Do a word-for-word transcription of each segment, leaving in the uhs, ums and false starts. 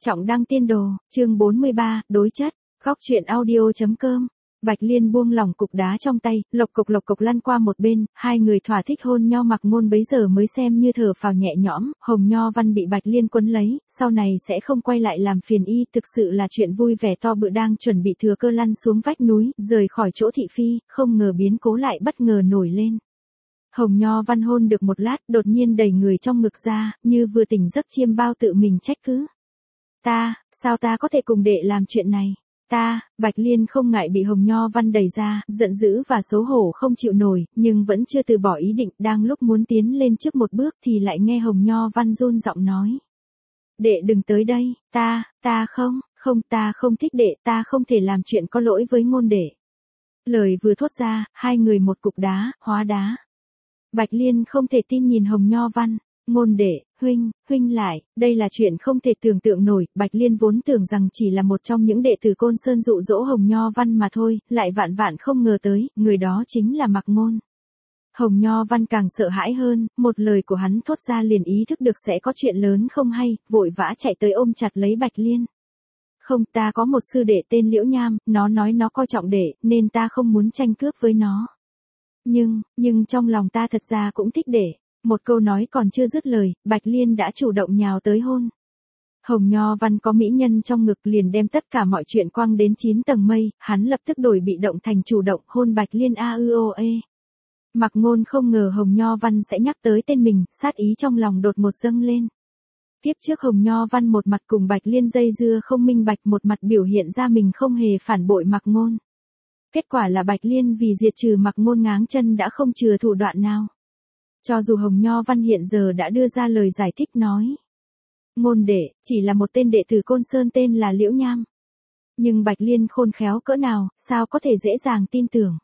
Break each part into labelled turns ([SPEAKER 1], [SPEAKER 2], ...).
[SPEAKER 1] Trọng đăng tiên đồ, chương bốn mươi ba, đối chất, góc truyện audio.com. Bạch Liên buông lỏng cục đá trong tay, lộc cục lộc cục lăn qua một bên, hai người thỏa thích hôn nhau. Mặc Ngôn bấy giờ mới xem như thở phào nhẹ nhõm. Hồng Nho Văn bị Bạch Liên quấn lấy, sau này sẽ không quay lại làm phiền y, thực sự là chuyện vui vẻ to bự. Đang chuẩn bị thừa cơ lăn xuống vách núi, rời khỏi chỗ thị phi, không ngờ biến cố lại bất ngờ nổi lên. Hồng Nho Văn hôn được một lát, đột nhiên đẩy người trong ngực ra, như vừa tỉnh giấc chiêm bao tự mình trách cứ. Ta, sao ta có thể cùng đệ làm chuyện này? Ta, Bạch Liên không ngại bị Hồng Nho Văn đẩy ra, giận dữ và xấu hổ không chịu nổi, nhưng vẫn chưa từ bỏ ý định. Đang lúc muốn tiến lên trước một bước thì lại nghe Hồng Nho Văn run giọng nói. Đệ đừng tới đây, ta, ta không, không ta không thích đệ, ta không thể làm chuyện có lỗi với Ngôn đệ. Lời vừa thốt ra, hai người một cục đá, hóa đá. Bạch Liên không thể tin nhìn Hồng Nho Văn. Ngôn đệ, huynh, huynh lại, đây là chuyện không thể tưởng tượng nổi. Bạch Liên vốn tưởng rằng chỉ là một trong những đệ tử Côn Sơn dụ dỗ Hồng Nho Văn mà thôi, lại vạn vạn không ngờ tới, người đó chính là Mặc Ngôn. Hồng Nho Văn càng sợ hãi hơn, một lời của hắn thốt ra liền ý thức được sẽ có chuyện lớn không hay, vội vã chạy tới ôm chặt lấy Bạch Liên. Không, ta có một sư đệ tên Liễu Nham, nó nói nó coi trọng đệ, nên ta không muốn tranh cướp với nó. Nhưng, nhưng trong lòng ta thật ra cũng thích đệ. Một câu nói còn chưa dứt lời, Bạch Liên đã chủ động nhào tới hôn. Hồng Nho Văn có mỹ nhân trong ngực liền đem tất cả mọi chuyện quăng đến chín tầng mây, hắn lập tức đổi bị động thành chủ động hôn Bạch Liên a ư ô ê. Mặc Ngôn không ngờ Hồng Nho Văn sẽ nhắc tới tên mình, sát ý trong lòng đột một dâng lên. Tiếp trước Hồng Nho Văn một mặt cùng Bạch Liên dây dưa không minh bạch, một mặt biểu hiện ra mình không hề phản bội Mặc Ngôn. Kết quả là Bạch Liên vì diệt trừ Mặc Ngôn ngáng chân đã không chừa thủ đoạn nào. Cho dù Hồng Nho Văn hiện giờ đã đưa ra lời giải thích nói. Ngôn đệ, chỉ là một tên đệ tử Côn Sơn tên là Liễu Nham. Nhưng Bạch Liên khôn khéo cỡ nào, sao có thể dễ dàng tin tưởng.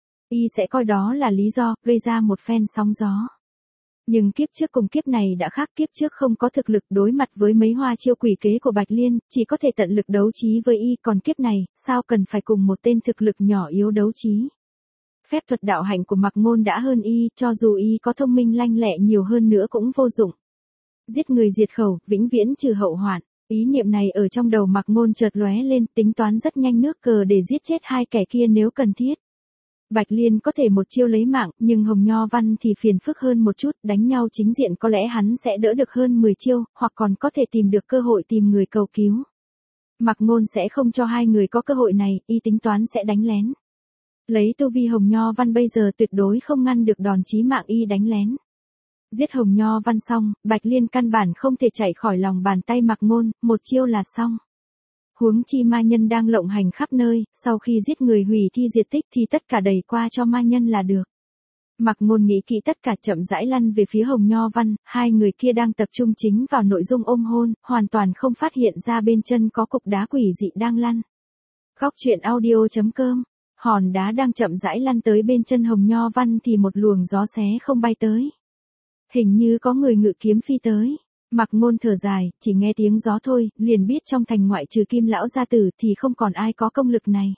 [SPEAKER 1] Y sẽ coi đó là lý do, gây ra một phen sóng gió. Nhưng kiếp trước cùng kiếp này đã khác, kiếp trước không có thực lực đối mặt với mấy hoa chiêu quỷ kế của Bạch Liên, chỉ có thể tận lực đấu trí với y, còn kiếp này, sao cần phải cùng một tên thực lực nhỏ yếu đấu trí. Phép thuật đạo hạnh của Mặc Ngôn đã hơn y, cho dù y có thông minh lanh lẹ nhiều hơn nữa cũng vô dụng. Giết người diệt khẩu, vĩnh viễn trừ hậu hoạn. Ý niệm này ở trong đầu Mặc Ngôn chợt lóe lên, tính toán rất nhanh nước cờ để giết chết hai kẻ kia nếu cần thiết. Bạch Liên có thể một chiêu lấy mạng, nhưng Hồng Nho Văn thì phiền phức hơn một chút, đánh nhau chính diện có lẽ hắn sẽ đỡ được hơn mười chiêu, hoặc còn có thể tìm được cơ hội tìm người cầu cứu. Mặc Ngôn sẽ không cho hai người có cơ hội này, y tính toán sẽ đánh lén. Lấy tu vi Hồng Nho Văn bây giờ tuyệt đối không ngăn được đòn chí mạng y đánh lén. Giết Hồng Nho Văn xong, Bạch Liên căn bản không thể chạy khỏi lòng bàn tay Mặc Ngôn, một chiêu là xong. Huống chi ma nhân đang lộng hành khắp nơi, sau khi giết người hủy thi diệt tích thì tất cả đẩy qua cho ma nhân là được. Mặc Ngôn nghĩ kỹ tất cả chậm rãi lăn về phía Hồng Nho Văn, hai người kia đang tập trung chính vào nội dung ôm hôn, hoàn toàn không phát hiện ra bên chân có cục đá quỷ dị đang lăn. Góc truyện audio.com. Hòn đá đang chậm rãi lăn tới bên chân Hồng Nho Văn thì một luồng gió xé không bay tới. Hình như có người ngự kiếm phi tới. Mặc Ngôn thở dài, chỉ nghe tiếng gió thôi, liền biết trong thành ngoại trừ Kim lão gia tử thì không còn ai có công lực này.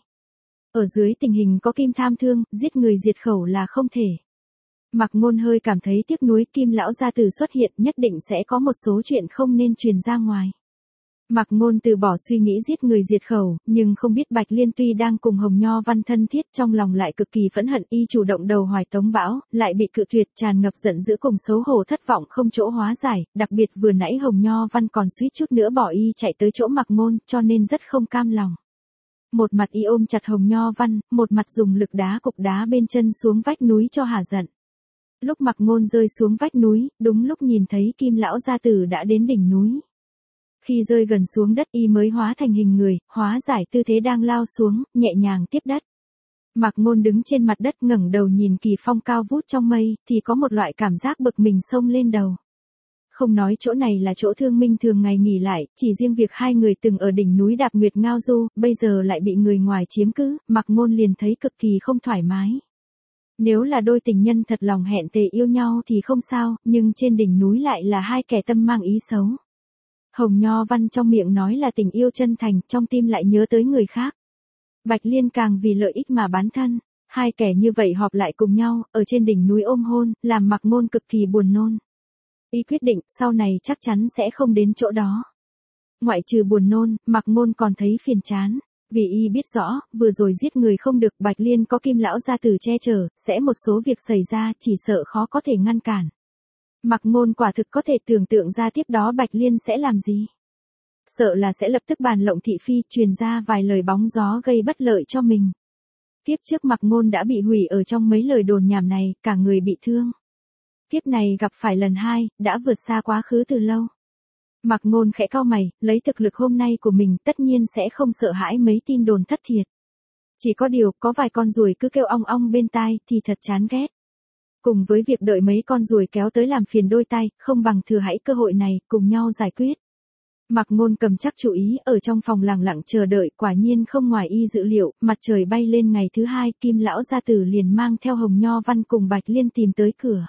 [SPEAKER 1] Ở dưới tình hình có Kim tham thương, giết người diệt khẩu là không thể. Mặc Ngôn hơi cảm thấy tiếc nuối, Kim lão gia tử xuất hiện nhất định sẽ có một số chuyện không nên truyền ra ngoài. Mặc Ngôn từ bỏ suy nghĩ giết người diệt khẩu, nhưng không biết Bạch Liên tuy đang cùng Hồng Nho Văn thân thiết, trong lòng lại cực kỳ phẫn hận. Y chủ động đầu hoài tống bão, lại bị cự tuyệt, tràn ngập giận dữ cùng xấu hổ thất vọng không chỗ hóa giải, đặc biệt vừa nãy Hồng Nho Văn còn suýt chút nữa bỏ y chạy tới chỗ Mặc Ngôn, cho nên rất không cam lòng. Một mặt y ôm chặt Hồng Nho Văn, một mặt dùng lực đá cục đá bên chân xuống vách núi cho hả giận. Lúc Mặc Ngôn rơi xuống vách núi, đúng lúc nhìn thấy Kim lão gia tử đã đến đỉnh núi. Khi rơi gần xuống đất y mới hóa thành hình người, hóa giải tư thế đang lao xuống, nhẹ nhàng tiếp đất. Mặc Ngôn đứng trên mặt đất ngẩng đầu nhìn kỳ phong cao vút trong mây, thì có một loại cảm giác bực mình xông lên đầu. Không nói chỗ này là chỗ Thương Minh thường ngày nghỉ lại, chỉ riêng việc hai người từng ở đỉnh núi Đạp Nguyệt ngao du, bây giờ lại bị người ngoài chiếm cứ, Mặc Ngôn liền thấy cực kỳ không thoải mái. Nếu là đôi tình nhân thật lòng hẹn thề yêu nhau thì không sao, nhưng trên đỉnh núi lại là hai kẻ tâm mang ý xấu. Hồng Nho Văn trong miệng nói là tình yêu chân thành, trong tim lại nhớ tới người khác. Bạch Liên càng vì lợi ích mà bán thân, hai kẻ như vậy họp lại cùng nhau, ở trên đỉnh núi ôm hôn, làm Mặc Ngôn cực kỳ buồn nôn. Y quyết định, sau này chắc chắn sẽ không đến chỗ đó. Ngoại trừ buồn nôn, Mạc Ngôn còn thấy phiền chán. Vì y biết rõ, vừa rồi giết người không được, Bạch Liên có Kim lão gia tử che chở, sẽ một số việc xảy ra, chỉ sợ khó có thể ngăn cản. Mạc Ngôn quả thực có thể tưởng tượng ra tiếp đó Bạch Liên sẽ làm gì. Sợ là sẽ lập tức bàn lộng thị phi, truyền ra vài lời bóng gió gây bất lợi cho mình. Kiếp trước Mạc Ngôn đã bị hủy ở trong mấy lời đồn nhảm này, cả người bị thương. Kiếp này gặp phải lần hai, đã vượt xa quá khứ từ lâu. Mạc Ngôn khẽ cau mày, lấy thực lực hôm nay của mình tất nhiên sẽ không sợ hãi mấy tin đồn thất thiệt. Chỉ có điều, có vài con ruồi cứ kêu ong ong bên tai thì thật chán ghét. Cùng với việc đợi mấy con ruồi kéo tới làm phiền đôi tay, không bằng thừa hãy cơ hội này, cùng nhau giải quyết. Mạc Ngôn cầm chắc chủ ý, ở trong phòng lặng lặng chờ đợi, quả nhiên không ngoài y dự liệu, mặt trời bay lên ngày thứ hai, Kim lão gia tử liền mang theo Hồng Nho Văn cùng Bạch Liên tìm tới cửa.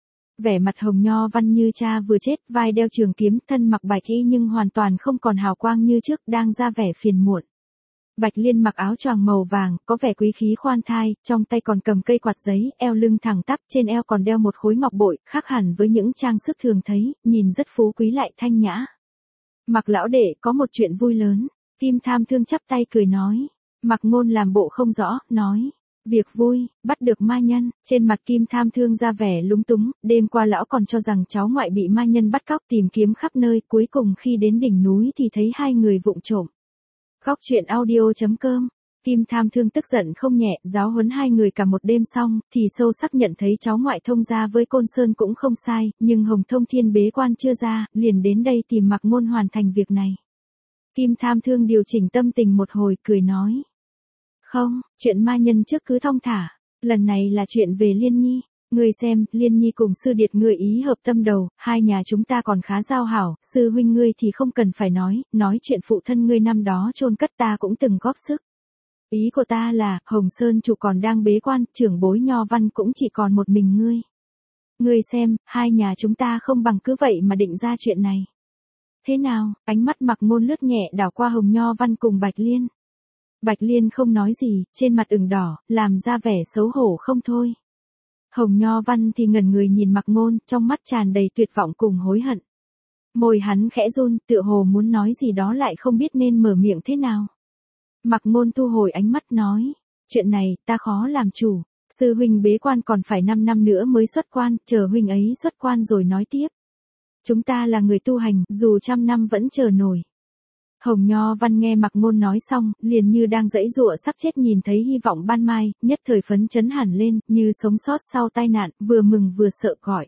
[SPEAKER 1] Vẻ mặt Hồng Nho Văn như cha vừa chết, vai đeo trường kiếm, thân mặc bạch y nhưng hoàn toàn không còn hào quang như trước, đang ra vẻ phiền muộn. Bạch Liên mặc áo choàng màu vàng, có vẻ quý khí khoan thai, trong tay còn cầm cây quạt giấy, eo lưng thẳng tắp, trên eo còn đeo một khối ngọc bội, khác hẳn với những trang sức thường thấy, nhìn rất phú quý lại thanh nhã. Mạc lão đệ, có một chuyện vui lớn. Kim Tham Thương chắp tay cười nói. Mạc Ngôn làm bộ không rõ, nói. Việc vui, bắt được ma nhân. Trên mặt Kim Tham Thương ra vẻ lúng túng, đêm qua lão còn cho rằng cháu ngoại bị ma nhân bắt cóc, tìm kiếm khắp nơi, cuối cùng khi đến đỉnh núi thì thấy hai người vụng trộm. Khóc chuyện audio chấm com. Kim Tham Thương tức giận không nhẹ, giáo huấn hai người cả một đêm xong, thì sâu sắc nhận thấy cháu ngoại thông gia với Côn Sơn cũng không sai, nhưng Hồng Thông Thiên bế quan chưa ra, liền đến đây tìm Mạc Ngôn hoàn thành việc này. Kim Tham Thương điều chỉnh tâm tình một hồi, cười nói. Không, chuyện ma nhân trước cứ thong thả, lần này là chuyện về Liên Nhi. Ngươi xem, Liên Nhi cùng sư điệt ngươi ý hợp tâm đầu, hai nhà chúng ta còn khá giao hảo, sư huynh ngươi thì không cần phải nói, nói chuyện phụ thân ngươi năm đó chôn cất ta cũng từng góp sức. Ý của ta là, Hồng Sơn chủ còn đang bế quan, trưởng bối Nho Văn cũng chỉ còn một mình ngươi. Ngươi xem, hai nhà chúng ta không bằng cứ vậy mà định ra chuyện này. Thế nào, ánh mắt Mạc Ngôn lướt nhẹ đảo qua Hồng Nho Văn cùng Bạch Liên. Bạch Liên không nói gì, trên mặt ửng đỏ, làm ra vẻ xấu hổ không thôi. Hồng Nho Văn thì ngẩn người nhìn Mạc Ngôn, trong mắt tràn đầy tuyệt vọng cùng hối hận. Môi hắn khẽ run, tựa hồ muốn nói gì đó lại không biết nên mở miệng thế nào. Mạc Ngôn thu hồi ánh mắt nói, chuyện này, ta khó làm chủ, sư huynh bế quan còn phải năm năm nữa mới xuất quan, chờ huynh ấy xuất quan rồi nói tiếp. Chúng ta là người tu hành, dù trăm năm vẫn chờ nổi. Hồng Nho Văn nghe Mạc Ngôn nói xong, liền như đang giãy giụa sắp chết nhìn thấy hy vọng ban mai, nhất thời phấn chấn hẳn lên, như sống sót sau tai nạn, vừa mừng vừa sợ gọi.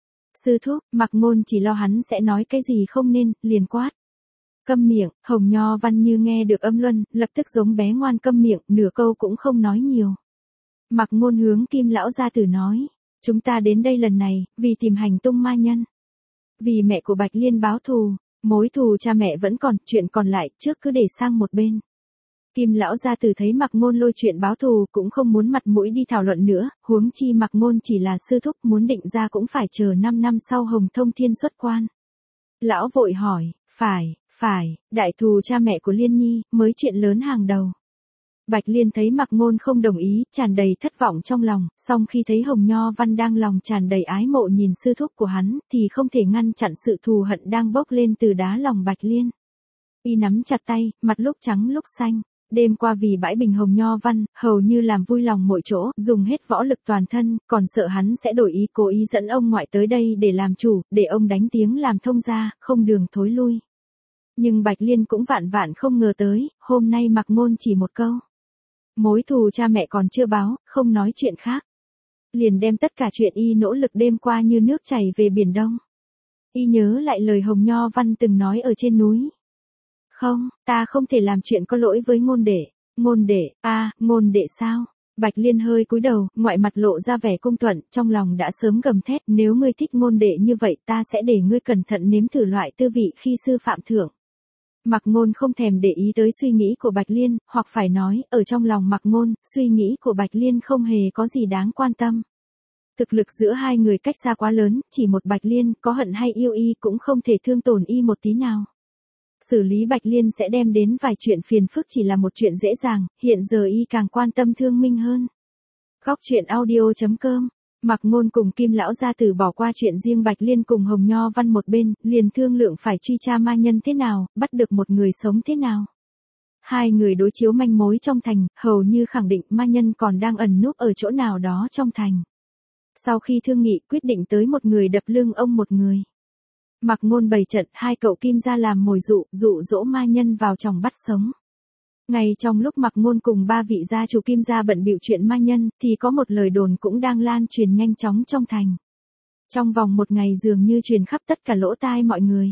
[SPEAKER 1] Sư thúc, Mạc Ngôn chỉ lo hắn sẽ nói cái gì không nên, liền quát. Câm miệng, Hồng Nho Văn như nghe được âm luân, lập tức giống bé ngoan câm miệng, nửa câu cũng không nói nhiều. Mạc Ngôn hướng Kim lão gia tử nói, chúng ta đến đây lần này, vì tìm hành tung ma nhân. Vì mẹ của Bạch Liên báo thù, mối thù cha mẹ vẫn còn, chuyện còn lại trước cứ để sang một bên. Kim lão gia tử thấy Mạc Ngôn lôi chuyện báo thù cũng không muốn mặt mũi đi thảo luận nữa, huống chi Mạc Ngôn chỉ là sư thúc, muốn định ra cũng phải chờ năm năm sau Hồng Thông Thiên xuất quan. Lão vội hỏi, phải, phải, đại thù cha mẹ của Liên Nhi, mới chuyện lớn hàng đầu. Bạch Liên thấy Mạc Ngôn không đồng ý, tràn đầy thất vọng trong lòng, song khi thấy Hồng Nho Văn đang lòng tràn đầy ái mộ nhìn sư thúc của hắn, thì không thể ngăn chặn sự thù hận đang bốc lên từ đá lòng Bạch Liên. Y nắm chặt tay, mặt lúc trắng lúc xanh. Đêm qua vì bãi bình Hồng Nho Văn, hầu như làm vui lòng mọi chỗ, dùng hết võ lực toàn thân, còn sợ hắn sẽ đổi ý, cố ý dẫn ông ngoại tới đây để làm chủ, để ông đánh tiếng làm thông gia, không đường thối lui. Nhưng Bạch Liên cũng vạn vạn không ngờ tới, hôm nay Mạc Ngôn chỉ một câu. Mối thù cha mẹ còn chưa báo, không nói chuyện khác. Liền đem tất cả chuyện y nỗ lực đêm qua như nước chảy về Biển Đông. Y nhớ lại lời Hồng Nho Văn từng nói ở trên núi. Không, ta không thể làm chuyện có lỗi với Ngôn đệ. Ngôn đệ, a, à, Ngôn đệ sao? Bạch Liên hơi cúi đầu, ngoại mặt lộ ra vẻ cung thuận, trong lòng đã sớm gầm thét, nếu ngươi thích Ngôn đệ như vậy ta sẽ để ngươi cẩn thận nếm thử loại tư vị khi sư phạm thưởng. Mạc Ngôn không thèm để ý tới suy nghĩ của Bạch Liên, hoặc phải nói, ở trong lòng Mạc Ngôn, suy nghĩ của Bạch Liên không hề có gì đáng quan tâm. Thực lực giữa hai người cách xa quá lớn, chỉ một Bạch Liên, có hận hay yêu y cũng không thể thương tổn y một tí nào. Xử lý Bạch Liên sẽ đem đến vài chuyện phiền phức chỉ là một chuyện dễ dàng, hiện giờ y càng quan tâm Thương Minh hơn. Khóc chuyện audio chấm com Mạc Ngôn cùng Kim lão gia tử bỏ qua chuyện riêng Bạch Liên cùng Hồng Nho Văn một bên, liền thương lượng phải truy tra ma nhân thế nào, bắt được một người sống thế nào. Hai người đối chiếu manh mối trong thành, hầu như khẳng định ma nhân còn đang ẩn núp ở chỗ nào đó trong thành. Sau khi thương nghị quyết định tới một người đập lưng ông một người. Mạc Ngôn bày trận, hai cậu Kim ra làm mồi dụ, dụ dỗ ma nhân vào trong bắt sống. Ngay trong lúc Mạc Ngôn cùng ba vị gia chủ Kim gia bận bịu chuyện ma nhân, thì có một lời đồn cũng đang lan truyền nhanh chóng trong thành. Trong vòng một ngày dường như truyền khắp tất cả lỗ tai mọi người.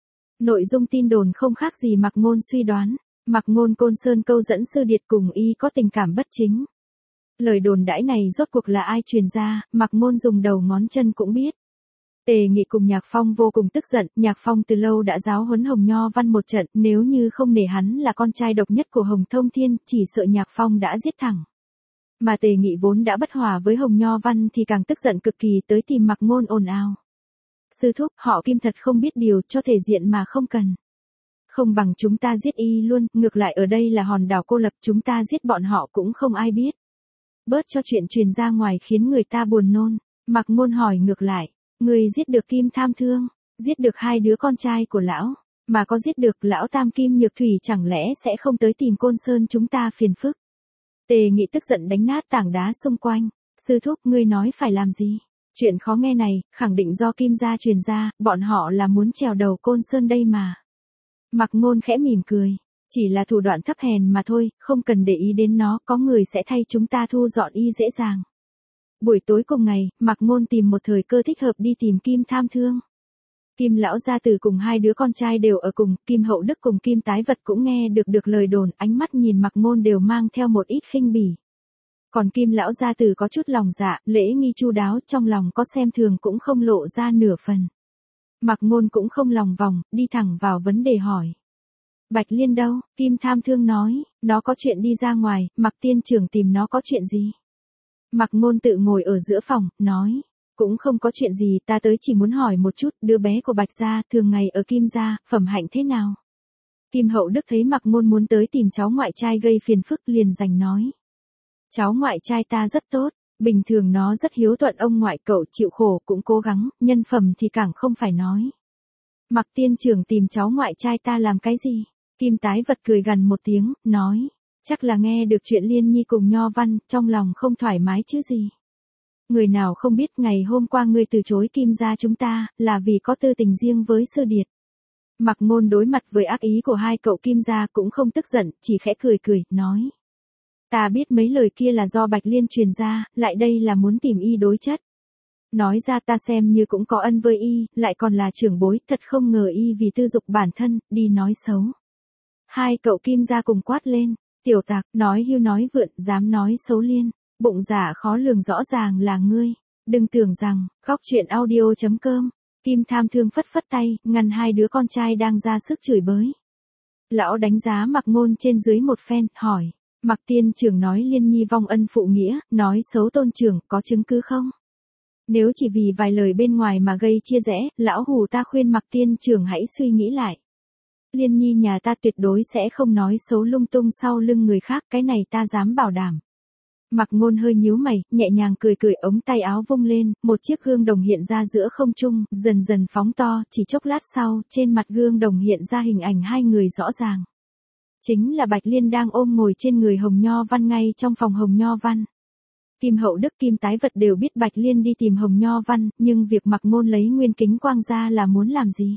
[SPEAKER 1] Nội dung tin đồn không khác gì Mạc Ngôn suy đoán, Mạc Ngôn Côn Sơn câu dẫn Sư Điệt cùng y có tình cảm bất chính. Lời đồn đãi này rốt cuộc là ai truyền ra, Mạc Ngôn dùng đầu ngón chân cũng biết. Tề Nghị cùng Nhạc Phong vô cùng tức giận, Nhạc Phong từ lâu đã giáo huấn Hồng Nho Văn một trận, nếu như không nể hắn là con trai độc nhất của Hồng Thông Thiên, chỉ sợ Nhạc Phong đã giết thẳng. Mà Tề Nghị vốn đã bất hòa với Hồng Nho Văn thì càng tức giận cực kỳ tới tìm Mạc Ngôn ồn ào. Sư thúc, họ Kim thật không biết điều, cho thể diện mà không cần. Không bằng chúng ta giết y luôn, ngược lại ở đây là hòn đảo cô lập, chúng ta giết bọn họ cũng không ai biết. Bớt cho chuyện truyền ra ngoài khiến người ta buồn nôn. Mạc Ngôn hỏi ngược lại. Người giết được Kim Tham Thương, giết được hai đứa con trai của lão, mà có giết được lão Tam Kim Nhược Thủy chẳng lẽ sẽ không tới tìm Côn Sơn chúng ta phiền phức. Tề Nghị tức giận đánh nát tảng đá xung quanh. Sư thúc, ngươi nói phải làm gì? Chuyện khó nghe này, khẳng định do Kim gia truyền ra, bọn họ là muốn trèo đầu Côn Sơn đây mà. Mạc Ngôn khẽ mỉm cười. Chỉ là thủ đoạn thấp hèn mà thôi, không cần để ý đến nó, có người sẽ thay chúng ta thu dọn y dễ dàng. Buổi tối cùng ngày, Mạc Ngôn tìm một thời cơ thích hợp đi tìm Kim Tham Thương. Kim lão gia tử cùng hai đứa con trai đều ở cùng, Kim Hậu Đức cùng Kim Tái Vật cũng nghe được được lời đồn, ánh mắt nhìn Mạc Ngôn đều mang theo một ít khinh bỉ. Còn Kim lão gia tử có chút lòng dạ, lễ nghi chu đáo, trong lòng có xem thường cũng không lộ ra nửa phần. Mạc Ngôn cũng không lòng vòng, đi thẳng vào vấn đề hỏi. Bạch Liên đâu? Kim Tham Thương nói, nó có chuyện đi ra ngoài, Mạc tiên trưởng tìm nó có chuyện gì? Mạc Ngôn tự ngồi ở giữa phòng, nói, cũng không có chuyện gì, ta tới chỉ muốn hỏi một chút, đứa bé của Bạch gia thường ngày ở Kim gia, phẩm hạnh thế nào? Kim Hậu Đức thấy Mạc Ngôn muốn tới tìm cháu ngoại trai gây phiền phức liền giành nói. Cháu ngoại trai ta rất tốt, bình thường nó rất hiếu thuận ông ngoại, cậu chịu khổ cũng cố gắng, nhân phẩm thì càng không phải nói. Mạc tiên trưởng tìm cháu ngoại trai ta làm cái gì? Kim Tái Vật cười gằn một tiếng, nói. Chắc là nghe được chuyện Liên Nhi cùng Nho Văn, trong lòng không thoải mái chứ gì. Người nào không biết ngày hôm qua ngươi từ chối Kim gia chúng ta, là vì có tư tình riêng với Sư Điệt. Mạc Ngôn đối mặt với ác ý của hai cậu Kim gia cũng không tức giận, chỉ khẽ cười cười, nói. Ta biết mấy lời kia là do Bạch Liên truyền ra, lại đây là muốn tìm y đối chất. Nói ra ta xem như cũng có ân với y, lại còn là trưởng bối, thật không ngờ y vì tư dục bản thân, đi nói xấu. Hai cậu Kim gia cùng quát lên. Tiểu tặc, nói hưu nói vượn, dám nói xấu Liên, bụng giả khó lường rõ ràng là ngươi. Đừng tưởng rằng, góc chuyện audio chấm com, Kim Tham Thương phất phất tay, ngăn hai đứa con trai đang ra sức chửi bới. Lão đánh giá Mạc Ngôn trên dưới một phen, hỏi, Mạc tiên trưởng nói Liên Nhi vong ân phụ nghĩa, nói xấu tôn trưởng, có chứng cứ không? Nếu chỉ vì vài lời bên ngoài mà gây chia rẽ, lão hù ta khuyên Mạc tiên trưởng hãy suy nghĩ lại. Liên Nhi nhà ta tuyệt đối sẽ không nói xấu lung tung sau lưng người khác, cái này ta dám bảo đảm. Mạc Ngôn hơi nhíu mày, nhẹ nhàng cười cười, ống tay áo vung lên, một chiếc gương đồng hiện ra giữa không trung, dần dần phóng to, chỉ chốc lát sau, trên mặt gương đồng hiện ra hình ảnh hai người rõ ràng. Chính là Bạch Liên đang ôm ngồi trên người Hồng Nho Văn ngay trong phòng Hồng Nho Văn. Kim Hậu Đức Kim Tái Vật đều biết Bạch Liên đi tìm Hồng Nho Văn, nhưng việc Mạc Ngôn lấy nguyên kính quang ra là muốn làm gì?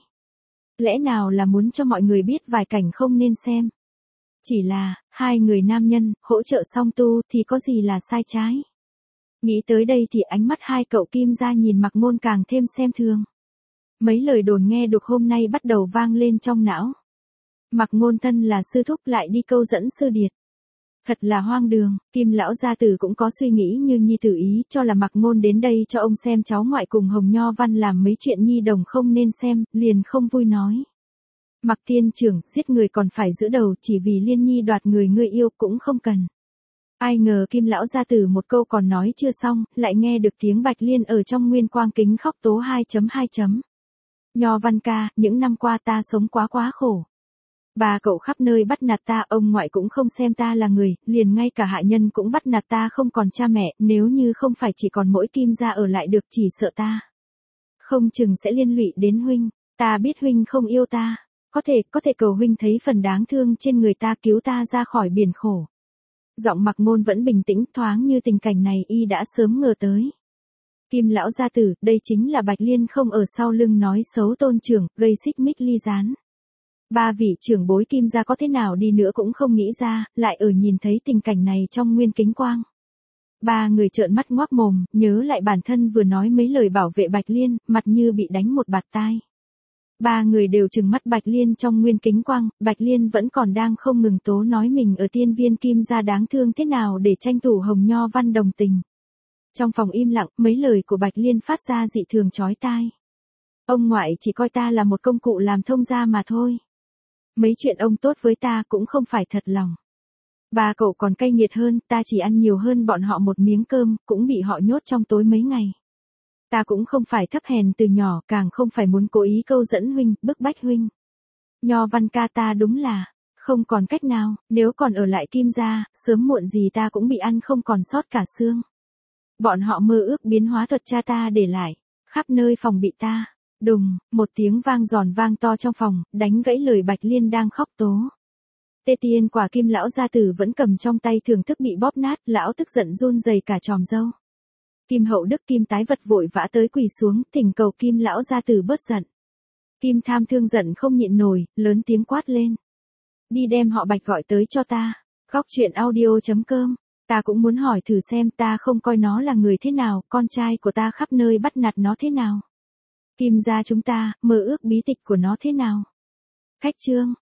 [SPEAKER 1] Lẽ nào là muốn cho mọi người biết vài cảnh không nên xem? Chỉ là, hai người nam nhân, hỗ trợ song tu thì có gì là sai trái? Nghĩ tới đây thì ánh mắt hai cậu Kim gia nhìn Mạc Ngôn càng thêm xem thường. Mấy lời đồn nghe được hôm nay bắt đầu vang lên trong não. Mạc Ngôn thân là sư thúc lại đi câu dẫn Sư Điệt. Thật là hoang đường, Kim lão gia tử cũng có suy nghĩ như Nhi tử ý, cho là Mạc Ngôn đến đây cho ông xem cháu ngoại cùng Hồng Nho Văn làm mấy chuyện nhi đồng không nên xem, liền không vui nói. Mạc tiên trưởng, giết người còn phải giữ đầu, chỉ vì Liên Nhi đoạt người ngươi yêu cũng không cần. Ai ngờ Kim lão gia tử một câu còn nói chưa xong, lại nghe được tiếng Bạch Liên ở trong nguyên quang kính khóc tố hai chấm hai chấm. Nho Văn ca, những năm qua ta sống quá quá khổ. Bà cậu khắp nơi bắt nạt ta, ông ngoại cũng không xem ta là người, liền ngay cả hạ nhân cũng bắt nạt ta không còn cha mẹ, nếu như không phải chỉ còn mỗi Kim gia ở lại được chỉ sợ ta. Không chừng sẽ liên lụy đến huynh, ta biết huynh không yêu ta, có thể, có thể cầu huynh thấy phần đáng thương trên người ta cứu ta ra khỏi biển khổ. Giọng Mặc Ngôn vẫn bình tĩnh, thoáng như tình cảnh này y đã sớm ngờ tới. Kim lão gia tử, đây chính là Bạch Liên không ở sau lưng nói xấu Tôn trưởng, gây xích mích ly gián. Ba vị trưởng bối Kim gia có thế nào đi nữa cũng không nghĩ ra, lại ở nhìn thấy tình cảnh này trong Nguyên Kính Quang. Ba người trợn mắt ngoác mồm, nhớ lại bản thân vừa nói mấy lời bảo vệ Bạch Liên, mặt như bị đánh một bạt tai. Ba người đều trừng mắt Bạch Liên trong Nguyên Kính Quang, Bạch Liên vẫn còn đang không ngừng tố nói mình ở tiên viên Kim gia đáng thương thế nào để tranh thủ Hồng Nho Văn đồng tình. Trong phòng im lặng, mấy lời của Bạch Liên phát ra dị thường chói tai. Ông ngoại chỉ coi ta là một công cụ làm thông gia mà thôi. Mấy chuyện ông tốt với ta cũng không phải thật lòng. Bà cậu còn cay nghiệt hơn, ta chỉ ăn nhiều hơn bọn họ một miếng cơm, cũng bị họ nhốt trong tối mấy ngày. Ta cũng không phải thấp hèn từ nhỏ, càng không phải muốn cố ý câu dẫn huynh, bức bách huynh. Nho Văn ca ta đúng là, không còn cách nào, nếu còn ở lại Kim gia, sớm muộn gì ta cũng bị ăn không còn sót cả xương. Bọn họ mơ ước biến hóa thuật cha ta để lại, khắp nơi phòng bị ta. Đùng, một tiếng vang giòn vang to trong phòng, đánh gãy lời Bạch Liên đang khóc tố. Tê tiên quả Kim lão gia tử vẫn cầm trong tay thưởng thức bị bóp nát, lão tức giận run rẩy cả tròm râu. Kim Hậu Đức Kim Tái Vật vội vã tới quỳ xuống, thỉnh cầu Kim lão gia tử bớt giận. Kim Tham Thương giận không nhịn nổi, lớn tiếng quát lên. Đi đem họ Bạch gọi tới cho ta. Góc truyện audio chấm com. Ta cũng muốn hỏi thử xem ta không coi nó là người thế nào, con trai của ta khắp nơi bắt nạt nó thế nào. Kim gia chúng ta, mơ ước bí tịch của nó thế nào. Khách trương.